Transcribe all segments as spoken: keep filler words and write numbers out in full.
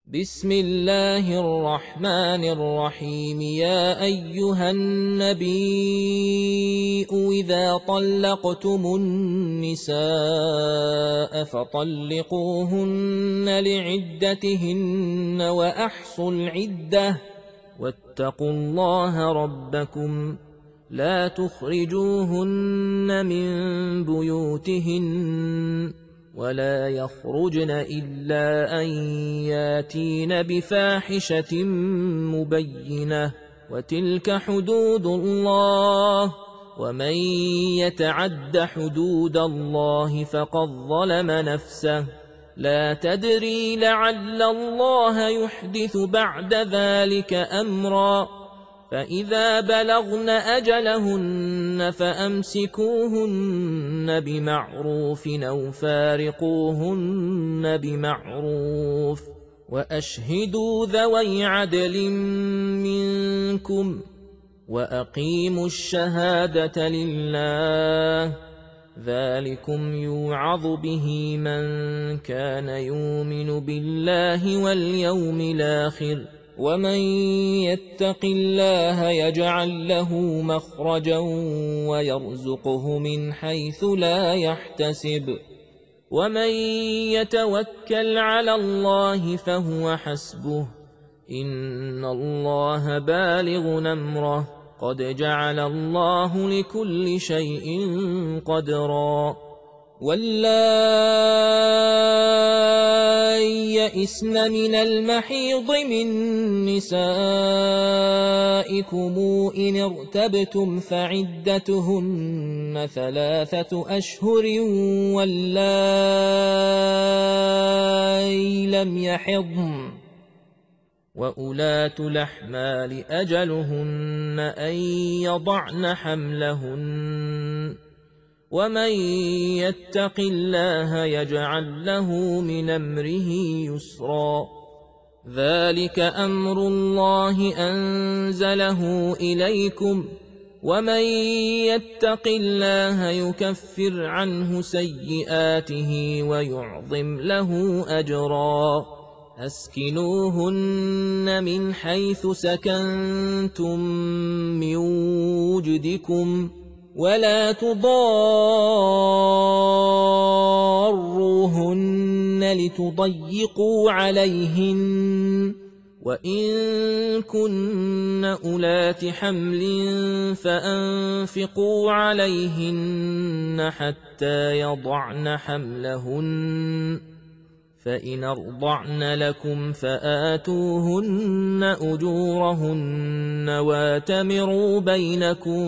بسم الله الرحمن الرحيم. يا أيها النبي إذا طلقتم النساء فطلقوهن لعدتهن وأحصوا العدة واتقوا الله ربكم لا تخرجوهن من بيوتهن ولا يخرجن إلا أن ياتين بفاحشة مبينة وتلك حدود الله ومن يتعد حدود الله فقد ظلم نفسه لا تدري لعل الله يحدث بعد ذلك أمرا فإذا بلغن أجلهن فأمسكوهن بمعروف أو فارقوهن بمعروف وأشهدوا ذوي عدل منكم وأقيموا الشهادة لله ذلكم يوعظ به من كان يؤمن بالله واليوم الآخر ومن يتق الله يجعل له مخرجا ويرزقه من حيث لا يحتسب ومن يتوكل على الله فهو حسبه إن الله بالغ أمره قد جعل الله لكل شيء قدرا واللائي يئسن من المحيض من نسائكم إن ارتبتم فعدتهن ثلاثة أشهر واللائي لم يحضن وأولاة الأحمال أجلهن أن يضعن حملهن ومن يتق الله يجعل له من أمره يسرا ذلك أمر الله أنزله إليكم ومن يتق الله يكفر عنه سيئاته ويعظم له أجرا أسكنوهن من حيث سكنتم من وجدكم ولا تضاروهن لتضيقوا عليهن وإن كن أولات حمل فأنفقوا عليهن حتى يضعن حملهن فإن أرضعن لكم فآتوهن أجورهن واتمروا بينكم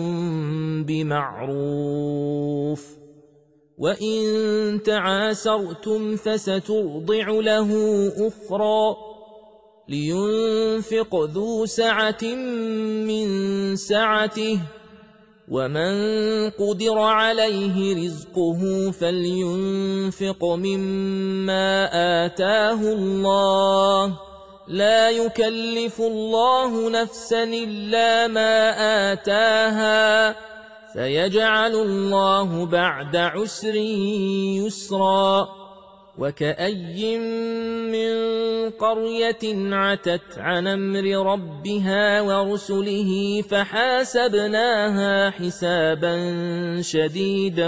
بمعروف وإن تعاسرتم فسترضع له أخرى لينفق ذو سعة من سعته ومن قدر عليه رزقه فلينفق مما آتاه الله لا يكلف الله نفسا إلا ما آتاها سيجعل الله بعد عسر يسرا وكأي من قرية عتت عن أمر ربها ورسله فحاسبناها حسابا شديدا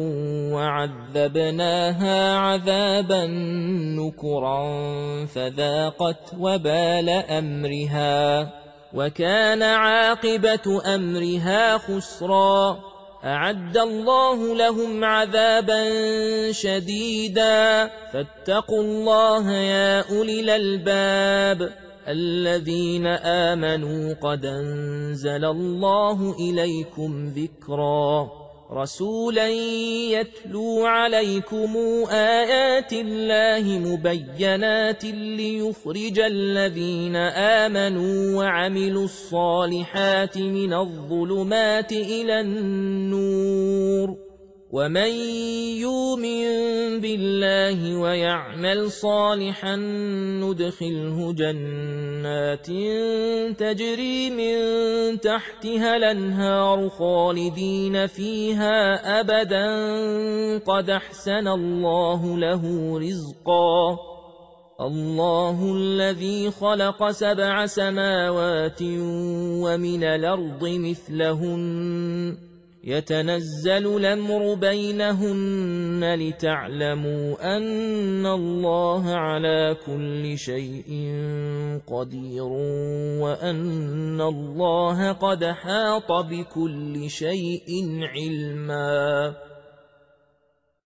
وعذبناها عذابا نكرا فذاقت وبال أمرها وكان عاقبة أمرها خسرا أعد الله لهم عذابا شديدا فاتقوا الله يا أولي الألباب الذين آمنوا قد أنزل الله إليكم ذكرا رسولا يتلو عليكم آيات الله مبينات ليخرج الذين آمنوا وعملوا الصالحات من الظلمات إلى النور ومن يؤمن بالله ويعمل صالحا ندخله جنات تجري من تحتها الأنهار خالدين فيها أبدا قد أحسن الله له رزقا الله الذي خلق سبع سماوات ومن الأرض مثلهن يتنزل الأمر بينهن لتعلموا أن الله على كل شيء قدير وأن الله قد حاط بكل شيء علما.